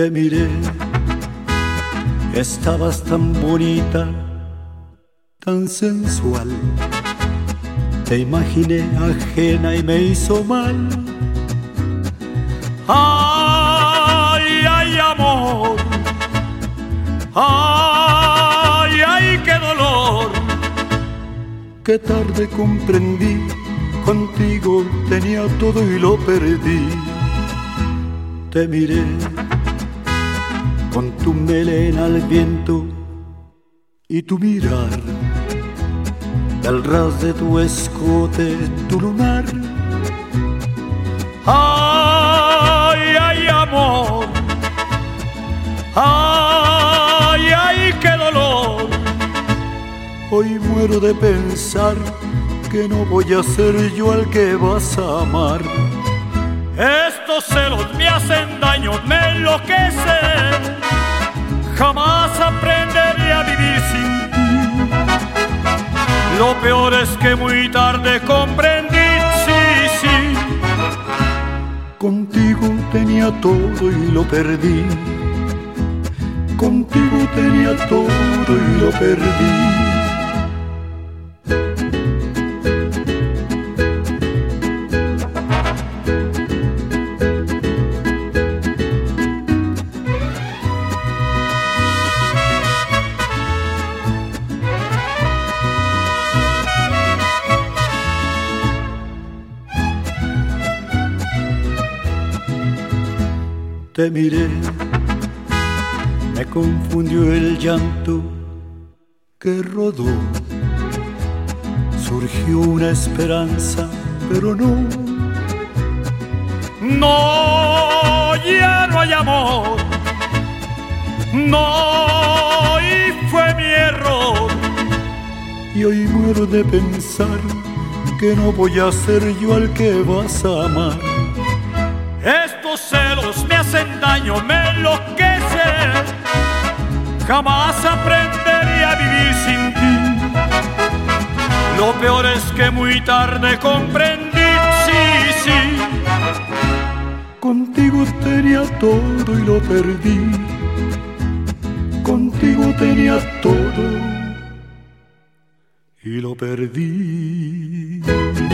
Te miré, estabas tan bonita, tan sensual. Te imaginé ajena y me hizo mal. Ay, ay, amor. Ay, ay, qué dolor. Qué tarde comprendí, contigo tenía todo y lo perdí. Te miré con tu melena al viento y tu mirar, del ras de tu escote, tu lunar. Ay, ay, amor. Ay, ay, qué dolor. Hoy muero de pensar que no voy a ser yo al que vas a amar. Estos celos me hacen daño, me enloquecen. Jamás aprenderé a vivir sin ti. Lo peor es que muy tarde comprendí, sí, sí. Contigo tenía todo y lo perdí. Contigo tenía todo y lo perdí. Te miré, me confundió el llanto que rodó. Surgió una esperanza, pero no. No, ya no hay amor. No, y fue mi error. Y hoy muero de pensar que no voy a ser yo al que vas a amar. Estos celos me hacen daño, me enloquecen. Jamás aprenderé a vivir sin ti. Lo peor es que muy tarde comprendí, sí, sí. Contigo tenía todo y lo perdí. Contigo tenía todo y lo perdí.